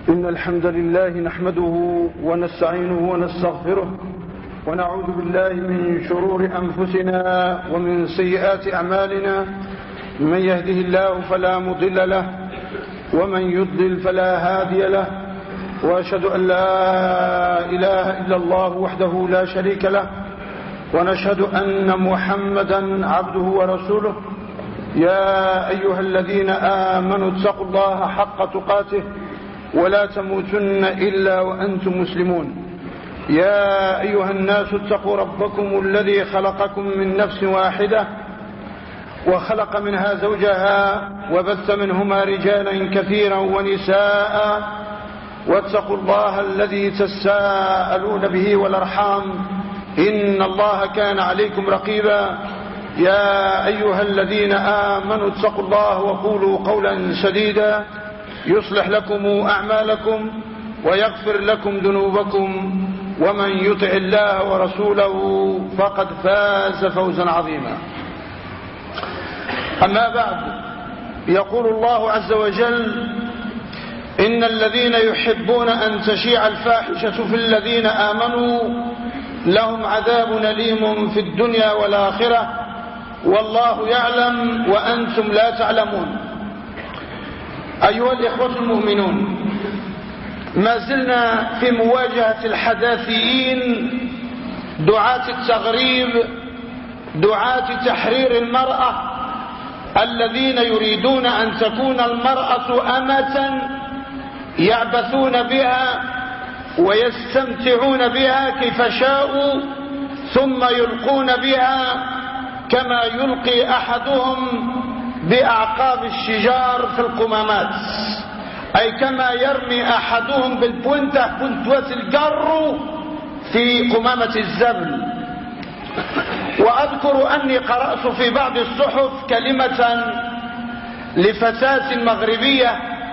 إن الحمد لله نحمده ونستعينه ونستغفره ونعوذ بالله من شرور أنفسنا ومن سيئات أعمالنا. من يهده الله فلا مضل له ومن يضلل فلا هادي له، وأشهد أن لا إله إلا الله وحده لا شريك له، ونشهد أن محمدا عبده ورسوله. يا أيها الذين آمنوا اتقوا الله حق تقاته ولا تموتن إلا وأنتم مسلمون. يا أيها الناس اتقوا ربكم الذي خلقكم من نفس واحدة وخلق منها زوجها وبث منهما رجالا كثيرا ونساء، واتقوا الله الذي تساءلون به والأرحام إن الله كان عليكم رقيبا. يا أيها الذين آمنوا اتقوا الله وقولوا قولا سديدا يصلح لكم أعمالكم ويغفر لكم ذنوبكم، ومن يطع الله ورسوله فقد فاز فوزا عظيما. أما بعد، يقول الله عز وجل: إن الذين يحبون أن تشيع الفاحشة في الذين آمنوا لهم عذاب أليم في الدنيا والآخرة والله يعلم وأنتم لا تعلمون. أيها الإخوة المؤمنون، ما زلنا في مواجهة الحداثيين، دعاة التغريب، دعاة تحرير المرأة، الذين يريدون أن تكون المرأة أمة يعبثون بها ويستمتعون بها كيف شاءوا، ثم يلقون بها كما يلقي أحدهم بأعقاب الشجار في القمامات، أي كما يرمي أحدهم بالبوينتة بنتوة القر في قمامة الزبل. وأذكر أني قرأت في بعض الصحف كلمة لفتاة مغربية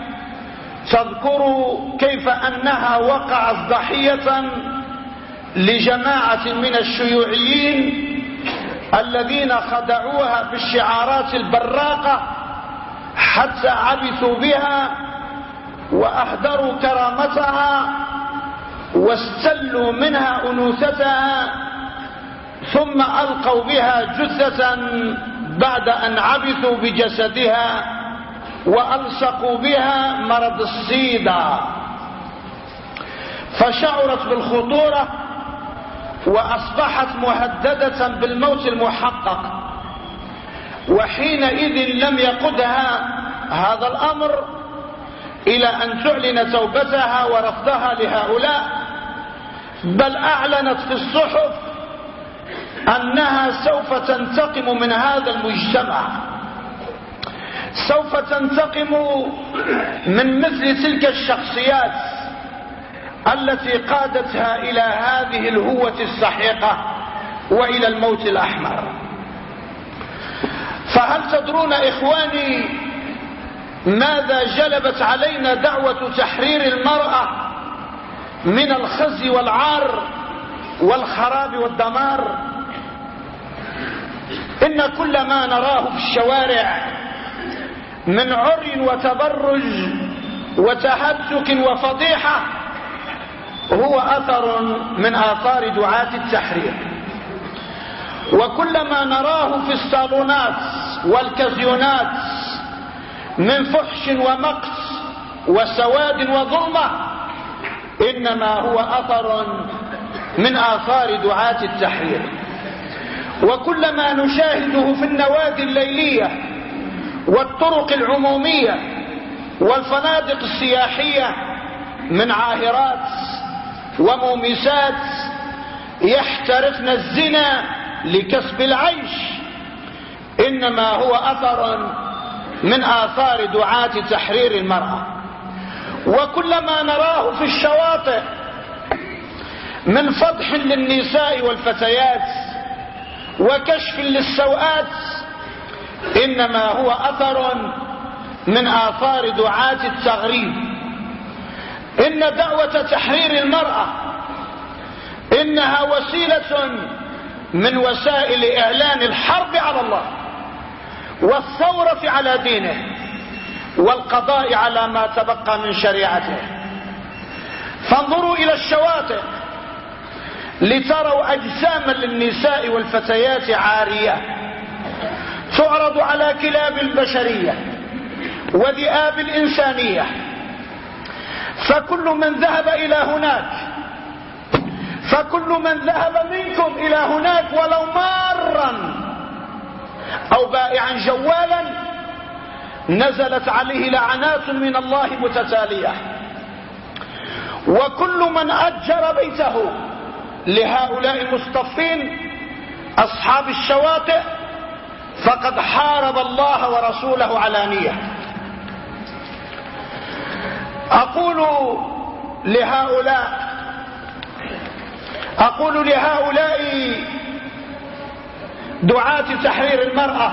تذكر كيف أنها وقعت ضحية لجماعة من الشيوعيين الذين خدعوها بالشعارات البراقة حتى عبثوا بها وأهدروا كرامتها واستلوا منها أنوثتها، ثم ألقوا بها جثة بعد أن عبثوا بجسدها وألصقوا بها مرض السيدا، فشعرت بالخطورة وأصبحت مهددة بالموت المحقق. وحينئذ لم يقدها هذا الأمر إلى أن تعلن توبتها ورفضها لهؤلاء، بل أعلنت في الصحف أنها سوف تنتقم من هذا المجتمع، سوف تنتقم من مثل تلك الشخصيات التي قادتها إلى هذه الهوة السحيقة وإلى الموت الأحمر. فهل تدرون إخواني ماذا جلبت علينا دعوة تحرير المرأة من الخزي والعار والخراب والدمار؟ إن كل ما نراه في الشوارع من عري وتبرج وتهتك وفضيحة هو أثر من آثار دعاة التحرير. وكل ما نراه في الصالونات والكازيونات من فحش ومقت وسواد وظلمة إنما هو أثر من آثار دعاة التحرير. وكل ما نشاهده في النوادي الليلية والطرق العمومية والفنادق السياحية من عاهرات ومومسات يحترفن الزنا لكسب العيش إنما هو أثر من آثار دعاة تحرير المرأة. وكل ما نراه في الشواطئ من فضح للنساء والفتيات وكشف للسوءات إنما هو أثر من آثار دعاة التغريب. إن دعوة تحرير المرأة إنها وسيلة من وسائل إعلان الحرب على الله والثورة على دينه والقضاء على ما تبقى من شريعته. فانظروا إلى الشواطئ لتروا أجساما للنساء والفتيات عارية تعرض على كلاب البشرية وذئاب الإنسانية. فكل من ذهب إلى هناك، فكل من ذهب منكم إلى هناك ولو مارا أو بائعا جوالا نزلت عليه لعنات من الله متتالية. وكل من أجر بيته لهؤلاء المصطفين أصحاب الشواطئ فقد حارب الله ورسوله علانية. أقول لهؤلاء دعاة تحرير المرأة: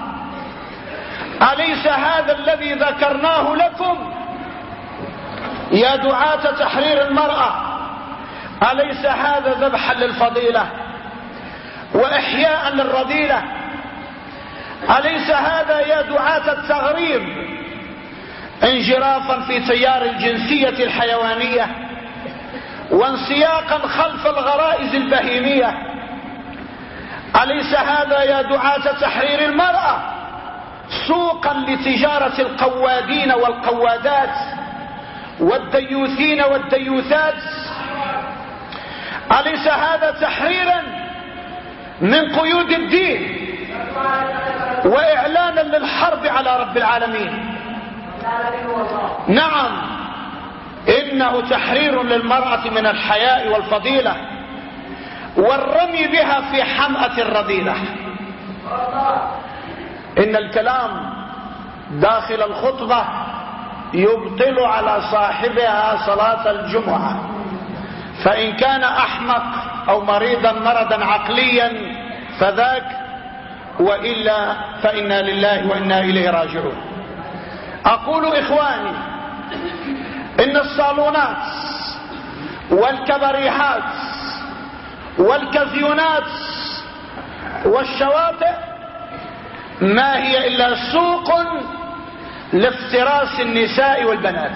أليس هذا الذي ذكرناه لكم يا دعاة تحرير المرأة؟ أليس هذا ذبحا للفضيلة وإحياء للرذيلة؟ أليس هذا يا دعاة التغريب انجرافا في تيار الجنسية الحيوانية وانسياقا خلف الغرائز البهيمية؟ أليس هذا يا دعاة تحرير المرأة سوقا لتجارة القوادين والقوادات والديوثين والديوثات؟ أليس هذا تحريرا من قيود الدين وإعلانا للحرب على رب العالمين؟ نعم، إنه تحرير للمرأة من الحياء والفضيلة والرمي بها في حمأة الرذيلة. إن الكلام داخل الخطبة يبطل على صاحبها صلاة الجمعة، فإن كان أحمق أو مريضا مرضا عقليا فذاك، وإلا فإنا لله وإنا إليه راجعون. أقول إخواني إن الصالونات والكبريهات والكازيونات والشواطئ ما هي إلا سوق لافتراس النساء والبنات.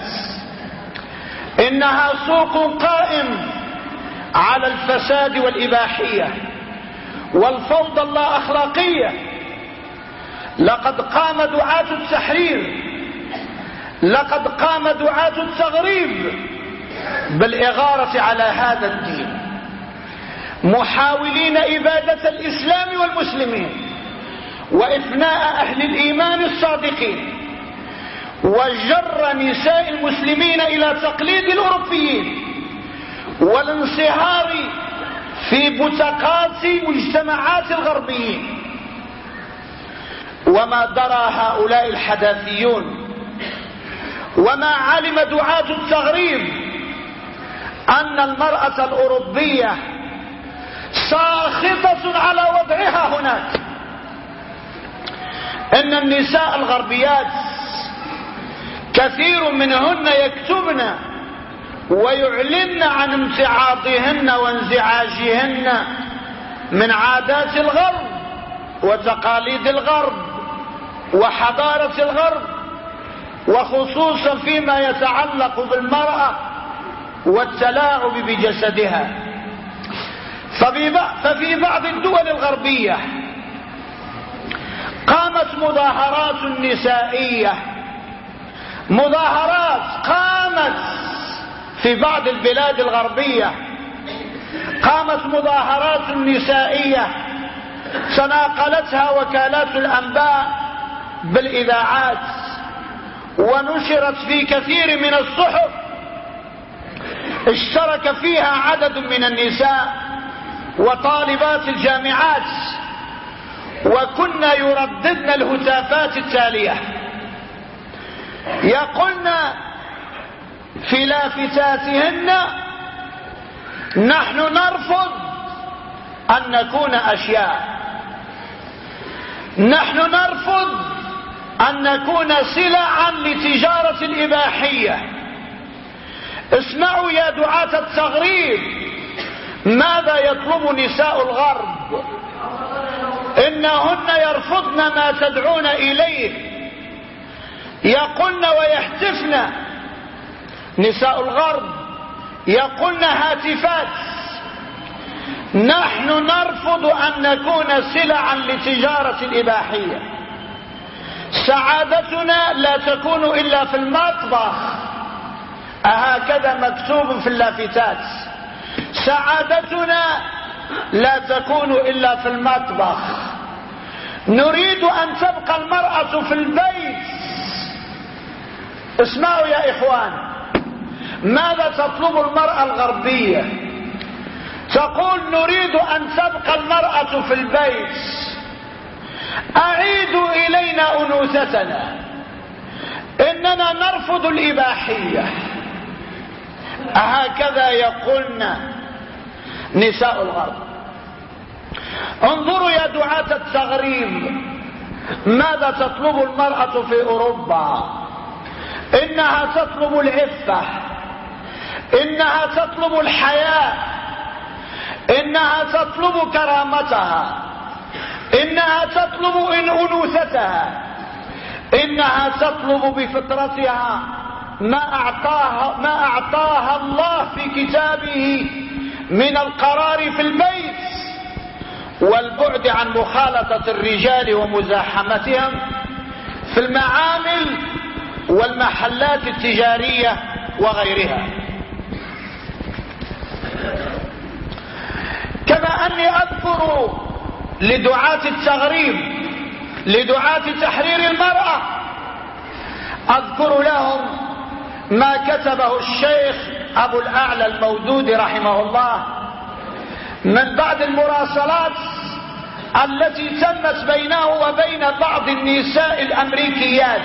إنها سوق قائم على الفساد والإباحية والفوضى اللا أخلاقية. لقد قام دعاة التحرير، لقد قام دعاة التغريب بالإغارة على هذا الدين، محاولين إبادة الإسلام والمسلمين وإفناء أهل الإيمان الصادقين، وجر نساء المسلمين إلى تقليد الأوروبيين والانصهار في بتقات مجتمعات الغربيين. وما درى هؤلاء الحداثيون وما علم دعاة التغريب أن المرأة الأوروبية ساخطة على وضعها هناك. إن النساء الغربيات كثير منهن يكتبن ويعلن عن امتعاضهن وانزعاجهن من عادات الغرب وتقاليد الغرب وحضارة الغرب، وخصوصا فيما يتعلق بالمرأة والتلاعب بجسدها. ففي بعض الدول الغربية قامت مظاهرات نسائية، مظاهرات قامت في بعض البلاد الغربية، قامت مظاهرات نسائية تناقلتها وكالات الأنباء بالإذاعات ونشرت في كثير من الصحف، اشترك فيها عدد من النساء وطالبات الجامعات، وكنا يرددن الهتافات التالية: يقولن في لافتاتهن: نحن نرفض أن نكون أشياء، نحن نرفض أن نكون سلعا لتجارة الإباحية. اسمعوا يا دعاة التغريب ماذا يطلب نساء الغرب، إنهن يرفضن ما تدعون إليه، يقولن ويهتفن نساء الغرب: يقولن هاتفات: نحن نرفض أن نكون سلعا لتجارة الإباحية، سعادتنا لا تكون إلا في المطبخ، هكذا مكتوب في اللافتات، سعادتنا لا تكون إلا في المطبخ، نريد أن تبقى المرأة في البيت. اسمعوا يا إخوان، ماذا تطلب المرأة الغربية؟ تقول: نريد أن تبقى المرأة في البيت، أعيدوا إلينا أنوثتنا، إننا نرفض الإباحية. هكذا يقولن نساء الغرب. انظروا يا دعاة التغريب، ماذا تطلب المرأة في أوروبا؟ إنها تطلب العفة، إنها تطلب الحياء، إنها تطلب كرامتها، إنها تطلب أنوثتها، إنها تطلب بفطرتها ما أعطاها الله في كتابه من القرار في البيت والبعد عن مخالطة الرجال ومزاحمتهم في المعامل والمحلات التجارية وغيرها. كما أني أذكر لدعاة التغريب، لدعاة تحرير المرأة، أذكر لهم ما كتبه الشيخ أبو الأعلى المودودي رحمه الله من بعض المراسلات التي تمت بينه وبين بعض النساء الأمريكيات،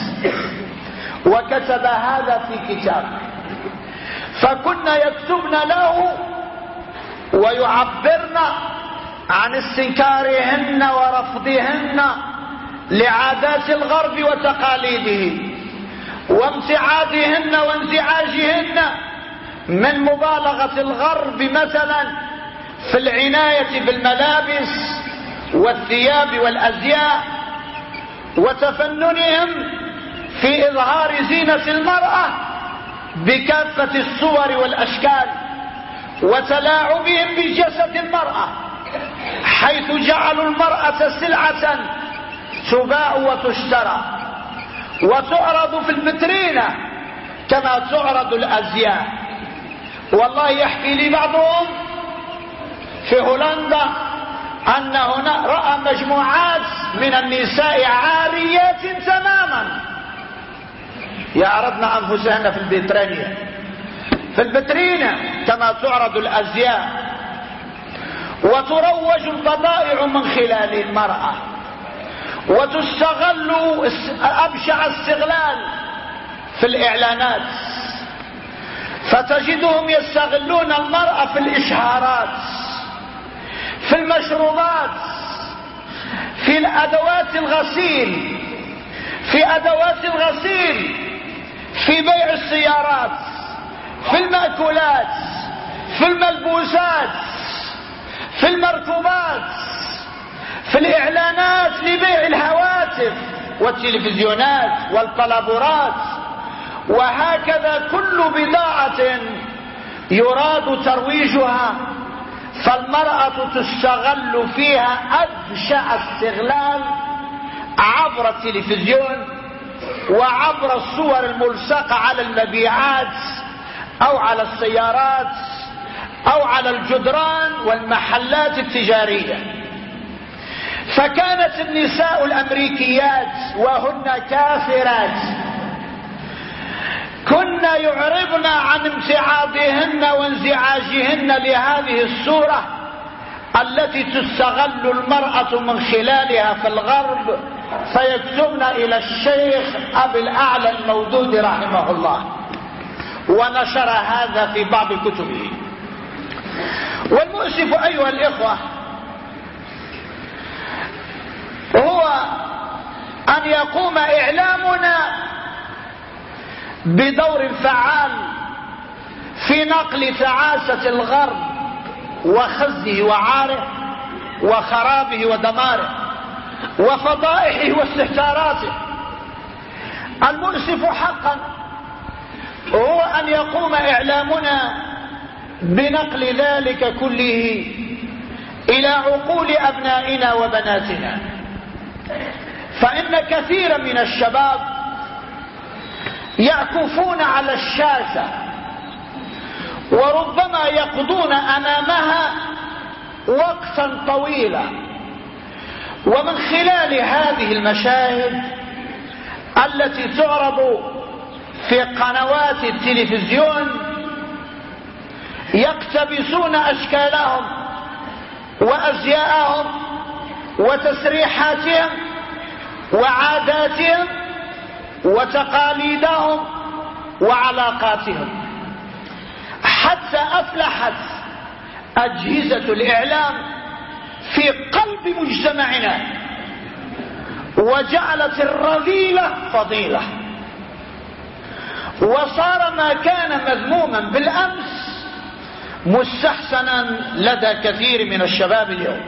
وكتب هذا في كتاب. فكنا يكتبن له ويعبرن عن استنكارهن ورفضهن لعادات الغرب وتقاليده، وامتعاضهن وانزعاجهن من مبالغة الغرب مثلا في العناية بالملابس والثياب والأزياء، وتفننهم في إظهار زينة المرأة بكافة الصور والأشكال، وتلاعبهم بجسد المرأة، حيث جعلوا المرأة سلعة تباع وتشترى وتعرض في الفترينة كما تعرض الأزياء. والله يحكي لي بعضهم في هولندا أن هنا رأى مجموعات من النساء عاريات تماما يعرضن أنفسهن في الفيترينة، في الفيترينة كما تعرض الأزياء، وتروج البضائع من خلال المرأة، وتستغل أبشع استغلال في الإعلانات. فتجدهم يستغلون المرأة في الإشهارات، في المشروبات، في الأدوات الغسيل، في أدوات الغسيل، في بيع السيارات، في المأكولات، في الملبوسات، في المركوبات، في الإعلانات لبيع الهواتف والتلفزيونات والطلبورات، وهكذا كل بضاعة يراد ترويجها فالمرأة تستغل فيها أبشع استغلال عبر التلفزيون وعبر الصور الملصقة على المبيعات أو على السيارات أو على الجدران والمحلات التجارية. فكانت النساء الأمريكيات وهن كافرات كن يعرضن عن امتعاضهن وانزعاجهن لهذه الصورة التي تستغل المرأة من خلالها في الغرب، فيكتبن إلى الشيخ أبي الأعلى المودودي رحمه الله، ونشر هذا في بعض كتبه. والمؤسف أيها الإخوة هو أن يقوم إعلامنا بدور فعال في نقل تعاسة الغرب وخزه وعاره وخرابه ودماره وفضائحه واستهتاراته. المؤسف حقا هو أن يقوم إعلامنا بنقل ذلك كله إلى عقول أبنائنا وبناتنا. فإن كثيرا من الشباب يعكفون على الشاشة وربما يقضون أمامها وقتا طويلا، ومن خلال هذه المشاهد التي تعرض في قنوات التلفزيون يقتبسون أشكالهم وأزياءهم وتسريحاتهم وعاداتهم وتقاليدهم وعلاقاتهم، حتى أفلحت أجهزة الإعلام في قلب مجتمعنا وجعلت الرذيلة فضيلة، وصار ما كان مذموما بالأمس مستحسنا لدى كثير من الشباب اليوم،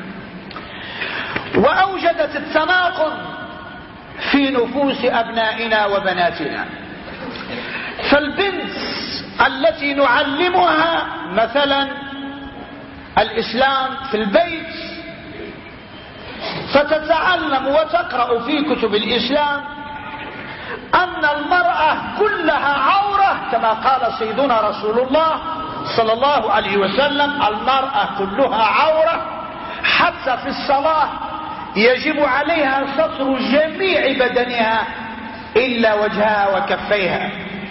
وأوجدت التناقض في نفوس أبنائنا وبناتنا. فالبنت التي نعلمها مثلا الإسلام في البيت فتتعلم وتقرأ في كتب الإسلام أن المرأة كلها عورة، كما قال سيدنا رسول الله صلى الله عليه وسلم: المرأة كلها عورة، حتى في الصلاة يجب عليها ستر جميع بدنها إلا وجهها وكفيها،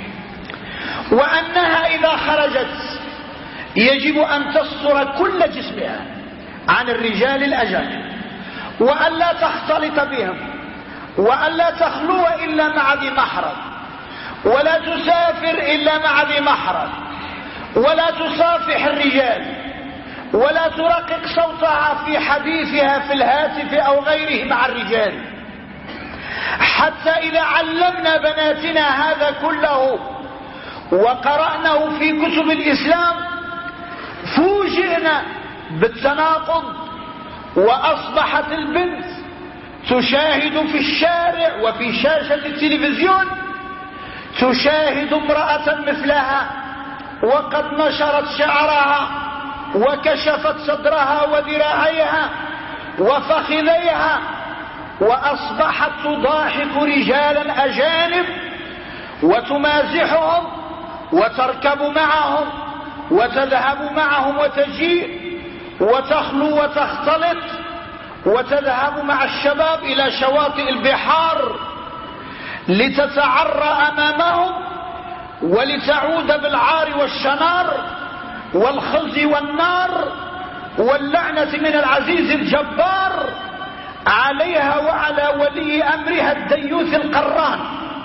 وأنها إذا خرجت يجب أن تستر كل جسمها عن الرجال الأجانب، وأن لا تختلط بهم، وأن لا تخلو إلا مع ذي محرم، ولا تسافر إلا مع ذي محرم، ولا تصافح الرجال، ولا ترقق صوتها في حديثها في الهاتف أو غيره مع الرجال. حتى إذا علمنا بناتنا هذا كله وقرأناه في كتب الإسلام فوجئنا بالتناقض، وأصبحت البنت تشاهد في الشارع وفي شاشة التلفزيون تشاهد امرأة مثلها وقد نشرت شعرها وكشفت صدرها وذراعيها وفخذيها، وأصبحت تضاحك رجالا أجانب وتمازحهم وتركب معهم وتذهب معهم وتجيء وتخلو وتختلط وتذهب مع الشباب إلى شواطئ البحار لتتعرى أمامهم ولتعود بالعار والشنار والخزي والنار واللعنة من العزيز الجبار عليها وعلى ولي أمرها الديوث القران،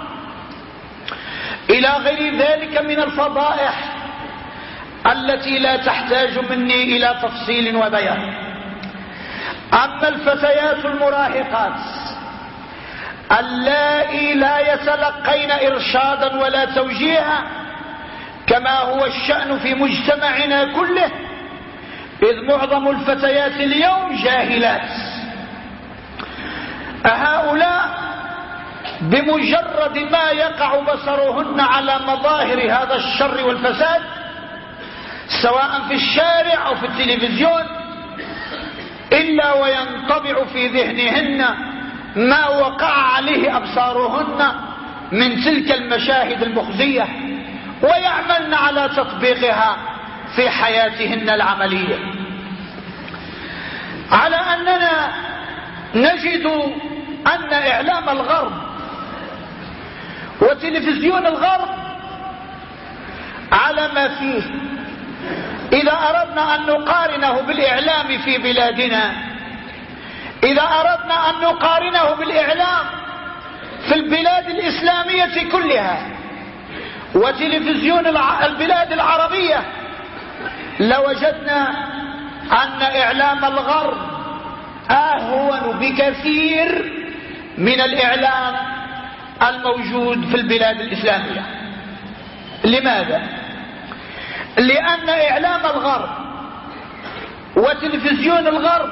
إلى غير ذلك من الفضائح التي لا تحتاج مني إلى تفصيل وبيان. أما الفتيات المراهقات اللائي لا يتلقين إرشادا ولا توجيها كما هو الشأن في مجتمعنا كله، إذ معظم الفتيات اليوم جاهلات، هؤلاء بمجرد ما يقع بصرهن على مظاهر هذا الشر والفساد سواء في الشارع أو في التلفزيون إلا وينطبع في ذهنهن ما وقع عليه أبصارهن من تلك المشاهد المخزية، ويعملن على تطبيقها في حياتهن العملية. على أننا نجد أن إعلام الغرب وتلفزيون الغرب على ما فيه، إذا أردنا أن نقارنه بالإعلام في بلادنا، إذا أردنا أن نقارنه بالإعلام في البلاد الإسلامية كلها وتلفزيون البلاد العربية، لوجدنا أن إعلام الغرب أهون بكثير من الإعلام الموجود في البلاد الإسلامية. لماذا؟ لأن إعلام الغرب وتلفزيون الغرب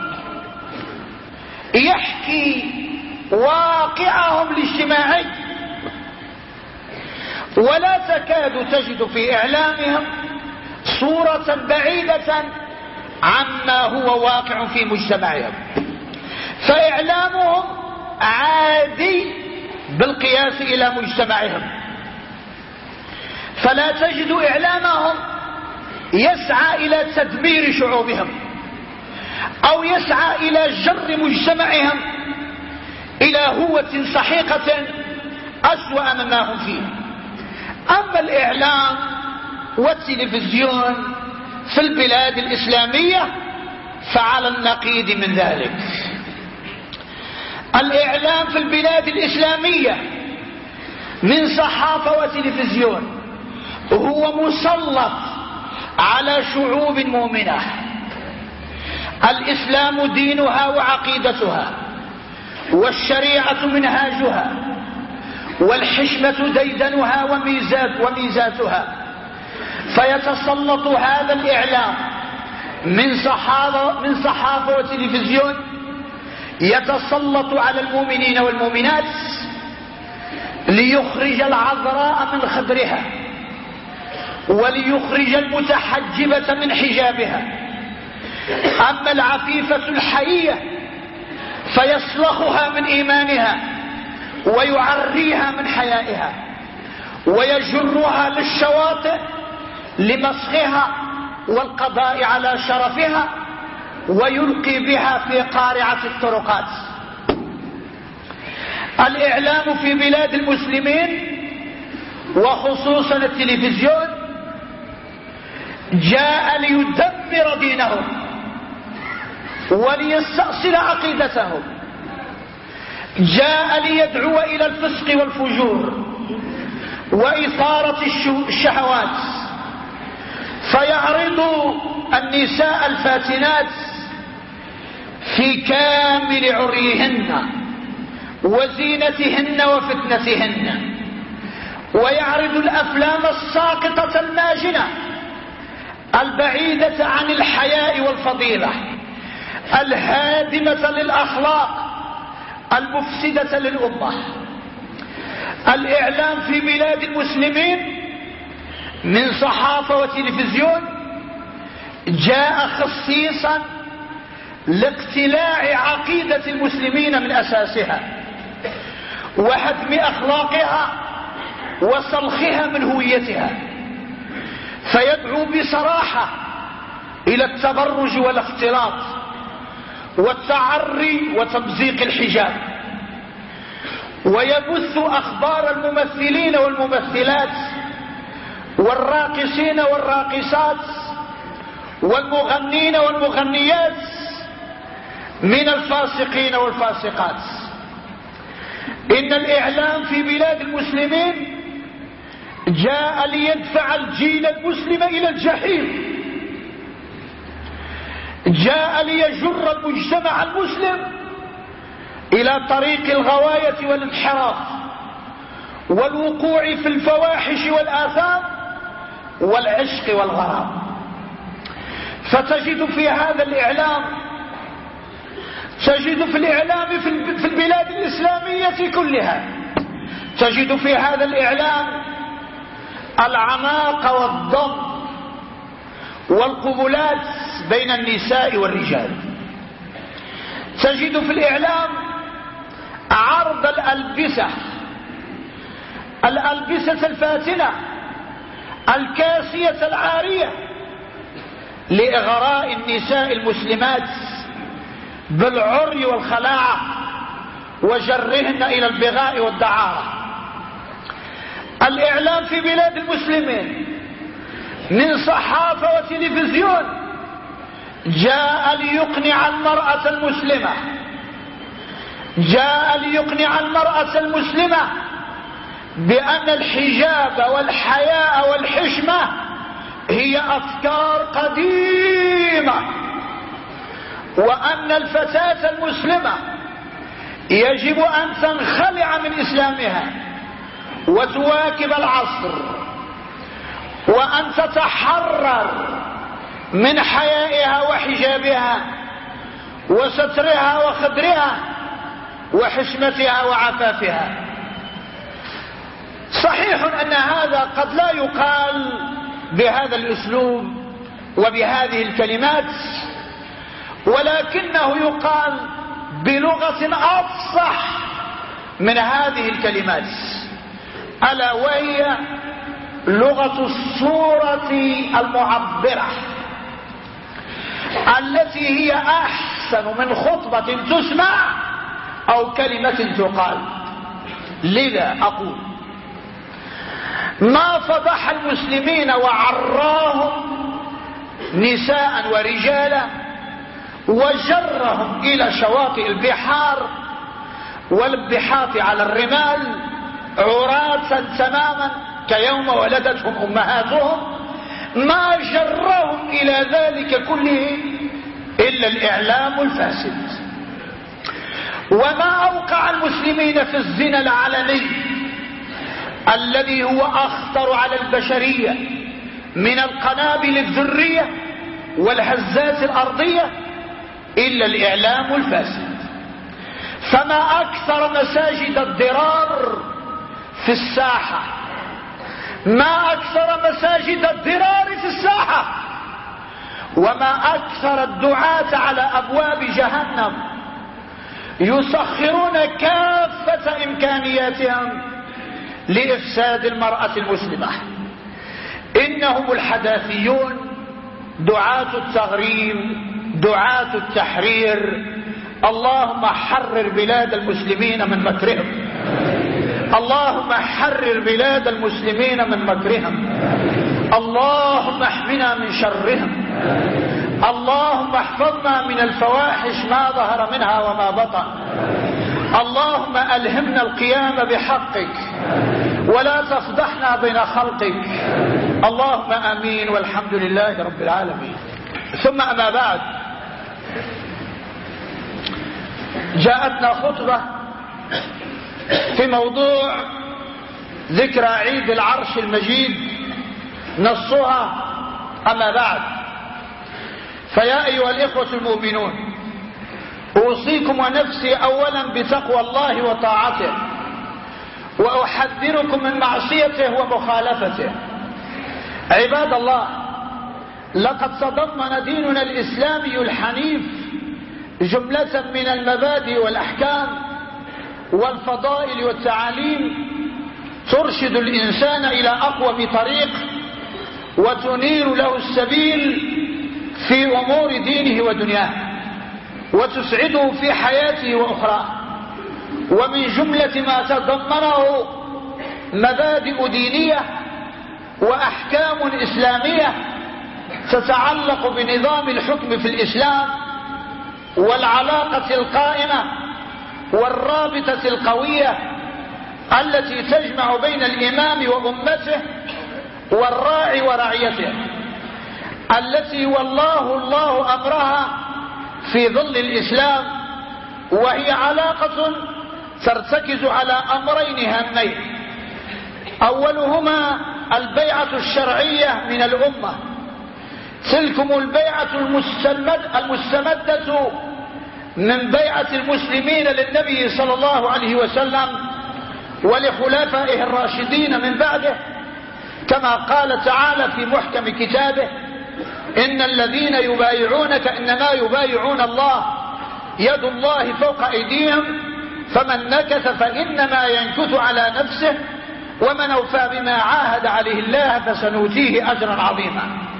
يحكي واقعهم الاجتماعي، ولا تكاد تجد في إعلامهم صورة بعيدة عما هو واقع في مجتمعهم، فإعلامهم عادي بالقياس إلى مجتمعهم، فلا تجد إعلامهم يسعى إلى تدمير شعوبهم أو يسعى إلى جر مجتمعهم إلى هوة سحيقة أسوأ مما هم فيه. أما الإعلام والتلفزيون في البلاد الإسلامية فعلى النقيض من ذلك. الإعلام في البلاد الإسلامية من صحافة وتلفزيون هو مسلط على شعوب مؤمنة. الإسلام دينها وعقيدتها، والشريعة منهاجها، والحشمة ديدنها وميزاتها، فيتسلط هذا الإعلام من صحافة وتلفزيون يتسلط على المؤمنين والمؤمنات ليخرج العذراء من خدرها، وليخرج المتحجبة من حجابها. أما العفيفة الحية فيسلخها من إيمانها ويعريها من حيائها ويجرها للشواطئ لمسخها والقضاء على شرفها ويلقي بها في قارعة الطرقات. الإعلام في بلاد المسلمين وخصوصا التلفزيون جاء ليدمر دينهم وليستأصل عقيدتهم، جاء ليدعو إلى الفسق والفجور وإثارة الشهوات، فيعرض النساء الفاتنات في كامل عريهن وزينتهن وفتنتهن، ويعرض الأفلام الساقطة الماجنة البعيدة عن الحياء والفضيلة الهادمة للأخلاق المفسدة للأمة. الإعلام في بلاد المسلمين من صحافة وتلفزيون جاء خصيصا لاقتلاع عقيدة المسلمين من أساسها وهدم أخلاقها وسلخها من هويتها، فيدعو بصراحة إلى التبرج والاختلاط والتعري وتمزيق الحجاب، ويبث أخبار الممثلين والممثلات والراقصين والراقصات والمغنين والمغنيات من الفاسقين والفاسقات. إن الإعلام في بلاد المسلمين جاء ليدفع الجيل المسلم إلى الجحيم، جاء ليجر المجتمع المسلم إلى طريق الغواية والانحراف والوقوع في الفواحش والآثام والعشق والغرام. فتجد في هذا الإعلام، تجد في الإعلام في البلاد الإسلامية كلها، تجد في هذا الإعلام العناق والضم والقبلات بين النساء والرجال، تجد في الإعلام عرض الألبسة الفاتنة الكاسية العارية لإغراء النساء المسلمات بالعري والخلاعة وجرهن إلى البغاء والدعارة. الإعلام في بلاد المسلمين من صحافة وتلفزيون جاء ليقنع المرأة المسلمة، جاء ليقنع المرأة المسلمة بأن الحجاب والحياء والحشمة هي أفكار قديمة، وأن الفتاة المسلمة يجب أن تنخلع من إسلامها وتواكب العصر، وأن تتحرر من حيائها وحجابها وسترها وخدرها وحشمتها وعفافها. صحيح أن هذا قد لا يقال بهذا الأسلوب وبهذه الكلمات، ولكنه يقال بلغة أفصح من هذه الكلمات، ألا وهي لغة الصورة المعبرة التي هي أحسن من خطبة تسمع أو كلمة تقال. لذا أقول ما فضح المسلمين وعراهم نساء ورجالا وجرهم إلى شواطئ البحار والبحاث على الرمال عراة تماما كيوم ولدتهم أمهاتهم، ما جرهم إلى ذلك كله إلا الإعلام الفاسد. وما أوقع المسلمين في الزنا العلني الذي هو أخطر على البشرية من القنابل الذرية والهزات الأرضية إلا الإعلام الفاسد. فما أكثر مساجد الضرار في الساحة، ما أكثر مساجد الضرار في الساحة، وما أكثر الدعاة على أبواب جهنم يسخرون كافة إمكانياتهم لإفساد المرأة المسلمة. إنهم الحداثيون، دعاة التغريم، دعاة التحرير. اللهم حرر بلاد المسلمين من مكرهم، اللهم حرر بلاد المسلمين من مكرهم، اللهم احمنا من شرهم، اللهم احفظنا من الفواحش ما ظهر منها وما بطن، اللهم ألهمنا القيام بحقك ولا تفضحنا بين خلقك، اللهم آمين والحمد لله رب العالمين. ثم أما بعد، جاءتنا خطبة في موضوع ذكرى عيد العرش المجيد نصها. أما بعد، فيا أيها الإخوة المؤمنون، أوصيكم ونفسي أولا بتقوى الله وطاعته، وأحذركم من معصيته ومخالفته. عباد الله، لقد تضمن ديننا الإسلامي الحنيف جملة من المبادئ والأحكام والفضائل والتعاليم ترشد الإنسان إلى أقوم طريق وتنير له السبيل في أمور دينه ودنياه وتسعده في حياته وأخراه. ومن جملة ما تضمنه مبادئ دينية وأحكام إسلامية تتعلق بنظام الحكم في الإسلام والعلاقة القائمة والرابطة القوية التي تجمع بين الإمام وأمته والراعي ورعيته، التي والله الله أمرها في ظل الإسلام، وهي علاقة ترتكز على أمرين هامين: أولهما البيعة الشرعية من الأمة، تلكم البيعة المستمدة من بيعة المسلمين للنبي صلى الله عليه وسلم ولخلفائه الراشدين من بعده، كما قال تعالى في محكم كتابه: إن الذين يبايعونك إنما يبايعون الله يد الله فوق أيديهم فمن نكث فإنما ينكث على نفسه ومن أوفى بما عاهد عليه الله فسنؤتيه أجرا عظيما.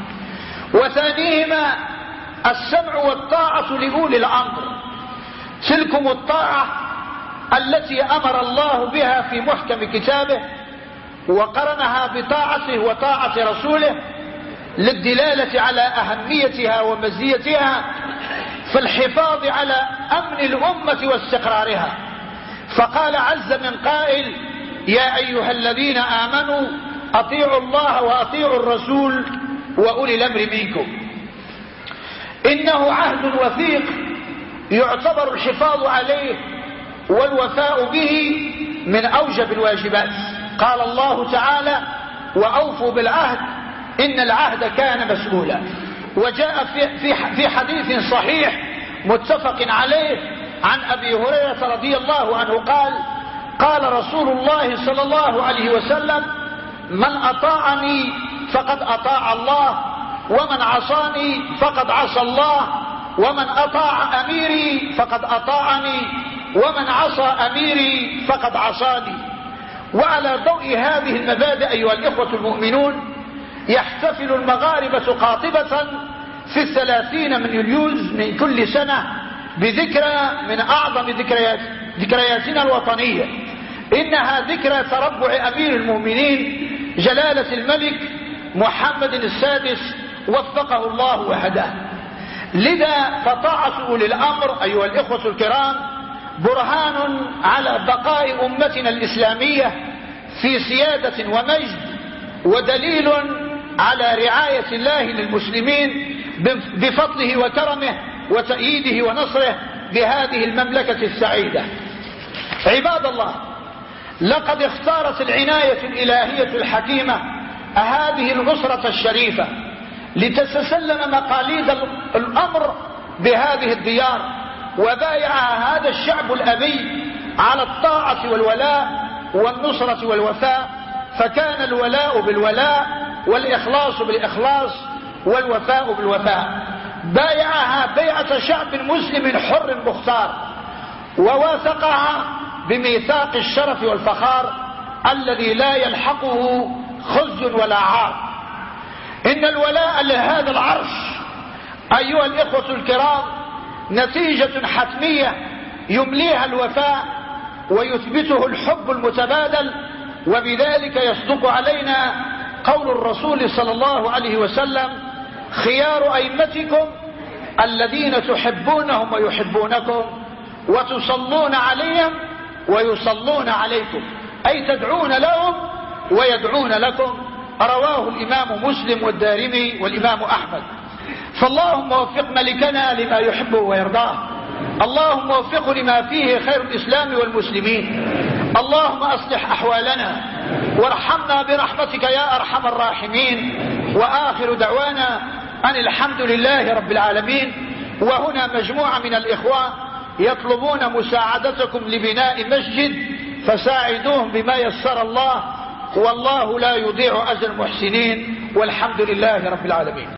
وثانيهما السمع والطاعة لأولي الأمر، تلكم الطاعة التي أمر الله بها في محكم كتابه وقرنها بطاعته وطاعة رسوله للدلالة على أهميتها ومزيتها في الحفاظ على أمن الأمة واستقرارها. فقال عز من قائل: يا أيها الذين آمنوا أطيعوا الله وأطيعوا الرسول وأولي الأمر منكم. إنه عهد وثيق يعتبر الحفاظ عليه والوفاء به من أوجب الواجبات. قال الله تعالى: وأوفوا بالعهد إن العهد كان مسؤولا. وجاء في حديث صحيح متفق عليه عن أبي هريرة رضي الله عنه قال: قال رسول الله صلى الله عليه وسلم: من أطاعني فقد أطاع الله، ومن عصاني فقد عصى الله، ومن أطاع أميري فقد أطاعني، ومن عصى أميري فقد عصاني. وعلى ضوء هذه المبادئ أيها الإخوة المؤمنون يحتفل المغاربة قاطبة في 30 من يوليوز من كل سنة بذكرى من أعظم ذكرياتنا الوطنية، إنها ذكرى تربع أمير المؤمنين جلالة الملك محمد السادس وفقه الله وهداه. لذا فطاعة أولي الأمر أيها الإخوة الكرام برهان على بقاء أمتنا الإسلامية في سيادة ومجد، ودليل على رعاية الله للمسلمين بفضله وكرمه وتأييده ونصره بهذه المملكة السعيدة. عباد الله، لقد اختارت العناية الإلهية الحكيمة هذه الأسرة الشريفة لتتسلم مقاليد الأمر بهذه الديار، وبايعها هذا الشعب الأبي على الطاعة والولاء والنصرة والوفاء، فكان الولاء بالولاء والإخلاص بالإخلاص والوفاء بالوفاء. بايعها بيعة شعب مسلم حر مختار، وواثقها بميثاق الشرف والفخار الذي لا يلحقه خزي ولا عار. إن الولاء لهذا العرش أيها الإخوة الكرام نتيجة حتمية يمليها الوفاء ويثبته الحب المتبادل، وبذلك يصدق علينا قول الرسول صلى الله عليه وسلم: خيار أئمتكم الذين تحبونهم ويحبونكم وتصلون عليهم ويصلون عليكم، أي تدعون لهم ويدعون لكم. رواه الإمام مسلم والدارمي والإمام أحمد. فاللهم وفق ملكنا لما يحبه ويرضاه، اللهم وفقه لما فيه خير الإسلام والمسلمين، اللهم أصلح أحوالنا وارحمنا برحمتك يا أرحم الراحمين. وآخر دعوانا أن الحمد لله رب العالمين. وهنا مجموعة من الإخوة يطلبون مساعدتكم لبناء مسجد، فساعدوهم بما يسر الله، والله لا يضيع أجر المحسنين، والحمد لله رب العالمين.